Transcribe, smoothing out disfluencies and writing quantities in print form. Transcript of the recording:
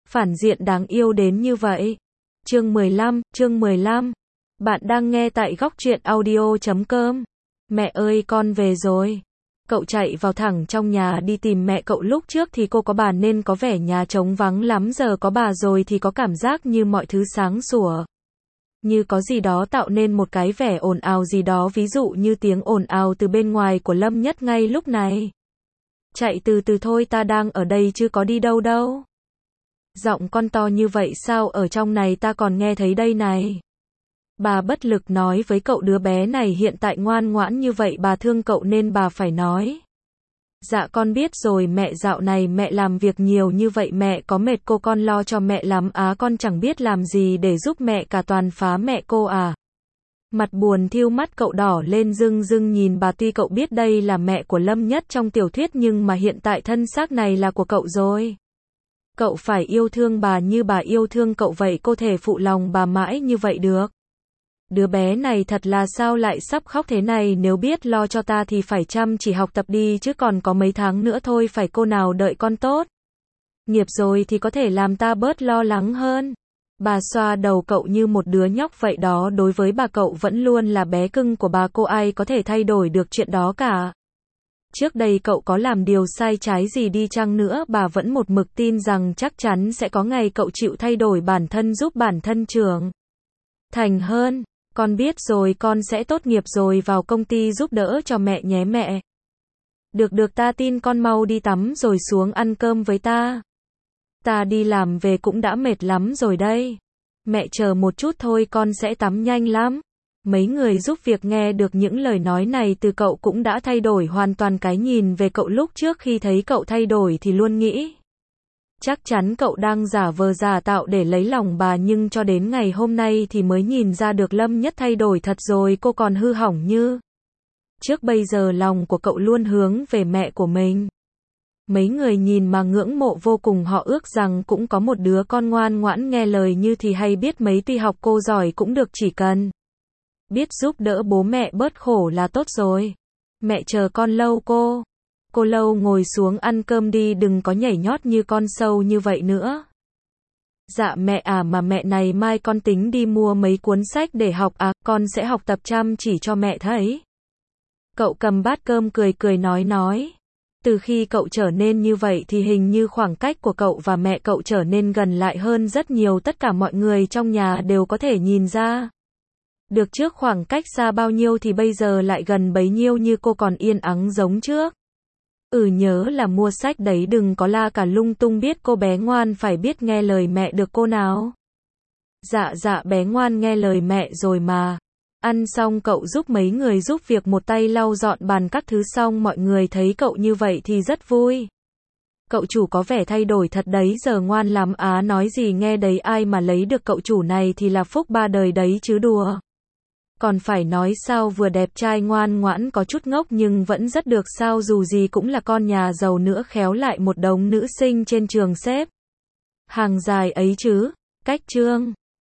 Phản diện đáng yêu đến như vậy. Chương 15. Bạn đang nghe tại góc truyện audio.com. Mẹ ơi con về rồi. Cậu chạy vào thẳng trong nhà đi tìm mẹ cậu, lúc trước thì cô có bà nên có vẻ nhà trống vắng lắm, giờ có bà rồi thì có cảm giác như mọi thứ sáng sủa. Như có gì đó tạo nên một cái vẻ ồn ào gì đó, ví dụ như tiếng ồn ào từ bên ngoài của Lâm Nhất ngay lúc này. Chạy từ từ thôi, ta đang ở đây chứ có đi đâu đâu. Giọng con to như vậy sao ở trong này ta còn nghe thấy đây này. Bà bất lực nói với cậu, đứa bé này hiện tại ngoan ngoãn như vậy, bà thương cậu nên bà phải nói. Dạ con biết rồi mẹ, dạo này mẹ làm việc nhiều như vậy mẹ có mệt cô, con lo cho mẹ lắm á, con chẳng biết làm gì để giúp mẹ cả, toàn phá mẹ cô à. Mặt buồn thiêu, mắt cậu đỏ lên rưng rưng nhìn bà, tuy cậu biết đây là mẹ của Lâm Nhất trong tiểu thuyết nhưng mà hiện tại thân xác này là của cậu rồi. Cậu phải yêu thương bà như bà yêu thương cậu vậy, cô thể phụ lòng bà mãi như vậy được. Đứa bé này thật là sao lại sắp khóc thế này, nếu biết lo cho ta thì phải chăm chỉ học tập đi chứ, còn có mấy tháng nữa thôi, phải cô nào đợi con tốt. Nghiệp rồi thì có thể làm ta bớt lo lắng hơn. Bà xoa đầu cậu như một đứa nhóc vậy đó, đối với bà cậu vẫn luôn là bé cưng của bà, cô ai có thể thay đổi được chuyện đó cả. Trước đây cậu có làm điều sai trái gì đi chăng nữa, bà vẫn một mực tin rằng chắc chắn sẽ có ngày cậu chịu thay đổi bản thân, giúp bản thân trưởng thành hơn. Con biết rồi, con sẽ tốt nghiệp rồi vào công ty giúp đỡ cho mẹ nhé mẹ. Được ta tin, con mau đi tắm rồi xuống ăn cơm với ta. Ta đi làm về cũng đã mệt lắm rồi đây. Mẹ chờ một chút thôi, con sẽ tắm nhanh lắm. Mấy người giúp việc nghe được những lời nói này từ cậu cũng đã thay đổi hoàn toàn cái nhìn về cậu. Lúc trước khi thấy cậu thay đổi thì luôn nghĩ chắc chắn cậu đang giả vờ giả tạo để lấy lòng bà, nhưng cho đến ngày hôm nay thì mới nhìn ra được Lâm Nhất thay đổi thật rồi, cô còn hư hỏng như trước. Bây giờ lòng của cậu luôn hướng về mẹ của mình. Mấy người nhìn mà ngưỡng mộ vô cùng, họ ước rằng cũng có một đứa con ngoan ngoãn nghe lời như thì hay biết mấy, tuy học cô giỏi cũng được, chỉ cần biết giúp đỡ bố mẹ bớt khổ là tốt rồi. Mẹ chờ con lâu cô. Cô Lâu ngồi xuống ăn cơm đi, đừng có nhảy nhót như con sâu như vậy nữa. Dạ mẹ à, mà mẹ này mai con tính đi mua mấy cuốn sách để học à, con sẽ học tập chăm chỉ cho mẹ thấy. Cậu cầm bát cơm cười nói. Từ khi cậu trở nên như vậy thì hình như khoảng cách của cậu và mẹ cậu trở nên gần lại hơn rất nhiều, tất cả mọi người trong nhà đều có thể nhìn ra. Được, trước khoảng cách xa bao nhiêu thì bây giờ lại gần bấy nhiêu, như cô còn yên ắng giống trước. Nhớ là mua sách đấy, đừng có la cả lung tung, biết cô bé ngoan phải biết nghe lời mẹ được cô nào. Dạ bé ngoan nghe lời mẹ rồi mà. Ăn xong cậu giúp mấy người giúp việc một tay lau dọn bàn các thứ, xong mọi người thấy cậu như vậy thì rất vui. Cậu chủ có vẻ thay đổi thật đấy, giờ ngoan lắm á, nói gì nghe đấy, ai mà lấy được cậu chủ này thì là phúc ba đời đấy chứ đùa. Còn phải nói sao, vừa đẹp trai ngoan ngoãn, có chút ngốc nhưng vẫn rất được sao, dù gì cũng là con nhà giàu nữa, khéo lại một đống nữ sinh trên trường xếp hàng dài ấy chứ. Cách chương